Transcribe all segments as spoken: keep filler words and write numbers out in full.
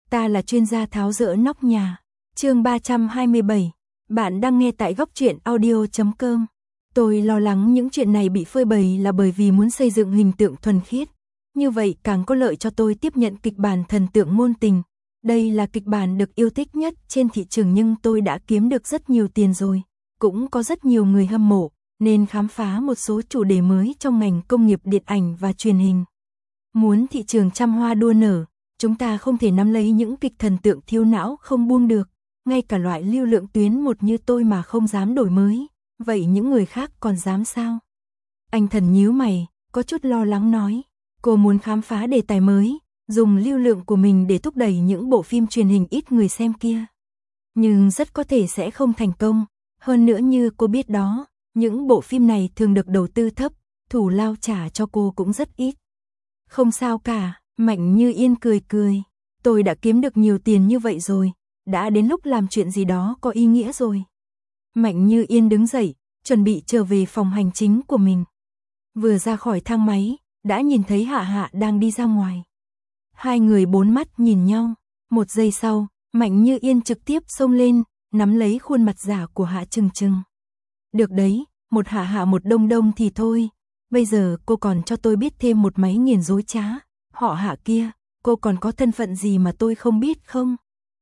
ta là chuyên gia tháo dỡ nóc nhà. Chương ba trăm hai mươi bảy. Bạn đang nghe tại góc truyện audio chấm com. Tôi lo lắng những chuyện này bị phơi bày là bởi vì muốn xây dựng hình tượng thuần khiết. Như vậy càng có lợi cho tôi tiếp nhận kịch bản thần tượng ngôn tình. Đây là kịch bản được yêu thích nhất trên thị trường, nhưng tôi đã kiếm được rất nhiều tiền rồi. Cũng có rất nhiều người hâm mộ, nên khám phá một số chủ đề mới trong ngành công nghiệp điện ảnh và truyền hình. Muốn thị trường trăm hoa đua nở, chúng ta không thể nắm lấy những kịch thần tượng thiếu não không buông được. Ngay cả loại lưu lượng tuyến một như tôi mà không dám đổi mới, vậy những người khác còn dám sao? Anh Thần nhíu mày, có chút lo lắng nói. Cô muốn khám phá đề tài mới, dùng lưu lượng của mình để thúc đẩy những bộ phim truyền hình ít người xem kia. Nhưng rất có thể sẽ không thành công. Hơn nữa như cô biết đó, những bộ phim này thường được đầu tư thấp, thủ lao trả cho cô cũng rất ít. Không sao cả, Mạnh Như Yên cười cười. Tôi đã kiếm được nhiều tiền như vậy rồi, đã đến lúc làm chuyện gì đó có ý nghĩa rồi. Mạnh Như Yên đứng dậy, chuẩn bị trở về phòng hành chính của mình. Vừa ra khỏi thang máy, đã nhìn thấy Hạ Hạ đang đi ra ngoài. Hai người bốn mắt nhìn nhau, một giây sau, Mạnh Như Yên trực tiếp xông lên, nắm lấy khuôn mặt giả của Hạ Trừng Trừng. Được đấy, một Hạ Hạ một Đông Đông thì thôi, bây giờ cô còn cho tôi biết thêm một máy nghiền dối trá. Họ Hạ kia, cô còn có thân phận gì mà tôi không biết không?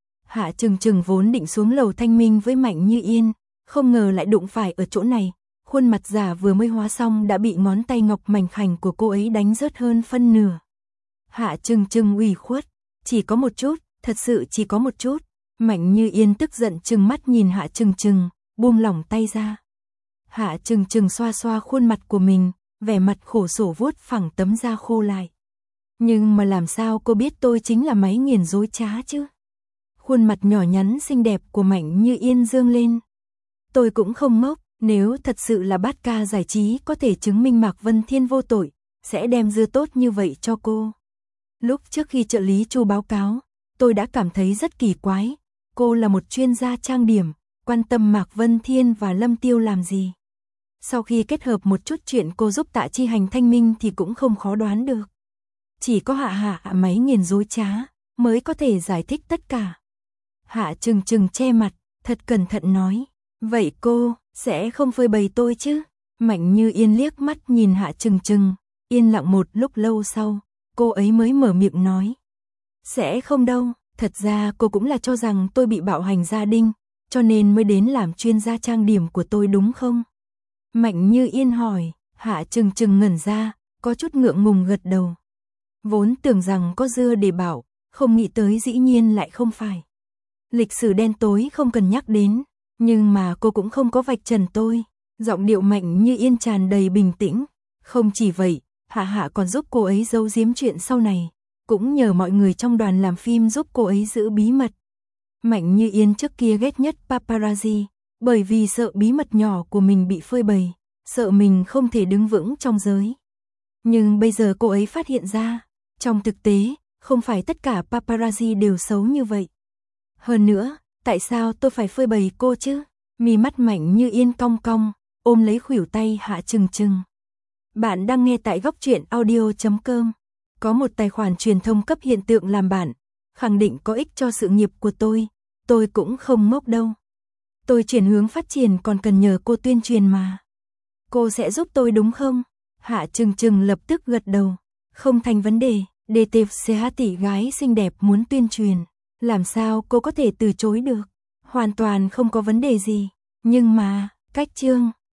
Hạ Trừng Trừng vốn định xuống lầu thanh minh với Mạnh Như Yên, không ngờ lại đụng phải ở chỗ này. Khuôn mặt giả vừa mới hóa xong đã bị ngón tay ngọc mảnh khảnh của cô ấy đánh rớt hơn phân nửa. Hạ Trừng Trừng ủy khuất, chỉ có một chút, thật sự chỉ có một chút. Mạnh Như Yên tức giận trừng mắt nhìn Hạ Trừng Trừng, buông lỏng tay ra. Hạ Trừng Trừng xoa xoa khuôn mặt của mình, vẻ mặt khổ sở vuốt phẳng tấm da khô lại. Nhưng mà làm sao cô biết tôi chính là máy nghiền dối trá chứ? Khuôn mặt nhỏ nhắn xinh đẹp của Mạnh Như Yên dương lên. Tôi cũng không ngốc, nếu thật sự là Bát Ca Giải trí có thể chứng minh Mạc Vân Thiên vô tội, sẽ đem dưa tốt như vậy cho cô. Lúc trước khi trợ lý Chu báo cáo, tôi đã cảm thấy rất kỳ quái. Cô là một chuyên gia trang điểm, quan tâm Mạc Vân Thiên và Lâm Tiêu làm gì? Sau khi kết hợp một chút chuyện cô giúp Tạ Chi Hành thanh minh thì cũng không khó đoán được. Chỉ có Hạ Hạ máy nghiền dối trá mới có thể giải thích tất cả. Hạ Trừng Trừng che mặt, thật cẩn thận nói. Vậy cô sẽ không phơi bày tôi chứ? Mạnh Như Yên liếc mắt nhìn Hạ Trừng Trừng, yên lặng một lúc lâu sau, cô ấy mới mở miệng nói. Sẽ không đâu, thật ra cô cũng là cho rằng tôi bị bạo hành gia đình, cho nên mới đến làm chuyên gia trang điểm của tôi đúng không? Mạnh Như Yên hỏi. Hạ Trừng Trừng ngẩn ra, có chút ngượng ngùng gật đầu. Vốn tưởng rằng có dưa để bảo, không nghĩ tới dĩ nhiên lại không phải. Lịch sử đen tối không cần nhắc đến, nhưng mà cô cũng không có vạch trần tôi. Giọng điệu Mạnh Như Yên tràn đầy bình tĩnh. Không chỉ vậy, Hạ Hạ còn giúp cô ấy giấu giếm chuyện sau này, cũng nhờ mọi người trong đoàn làm phim giúp cô ấy giữ bí mật. Mạnh Như Yên trước kia ghét nhất paparazzi, bởi vì sợ bí mật nhỏ của mình bị phơi bày, sợ mình không thể đứng vững trong giới. Nhưng bây giờ cô ấy phát hiện ra, trong thực tế, không phải tất cả paparazzi đều xấu như vậy. Hơn nữa, tại sao tôi phải phơi bày cô chứ? Mí mắt Mạnh Như Yên cong cong, ôm lấy khuỷu tay Hạ Trừng Trừng. Bạn đang nghe tại góc truyện audio chấm com. Có một tài khoản truyền thông cấp hiện tượng làm bạn, khẳng định có ích cho sự nghiệp của tôi. Tôi cũng không ngốc đâu. Tôi chuyển hướng phát triển còn cần nhờ cô tuyên truyền mà. Cô sẽ giúp tôi đúng không? Hạ Trừng Trừng lập tức gật đầu. Không thành vấn đề, đê tê xê hát tỷ gái xinh đẹp muốn tuyên truyền. Làm sao cô có thể từ chối được? Hoàn toàn không có vấn đề gì. Nhưng mà, cách chương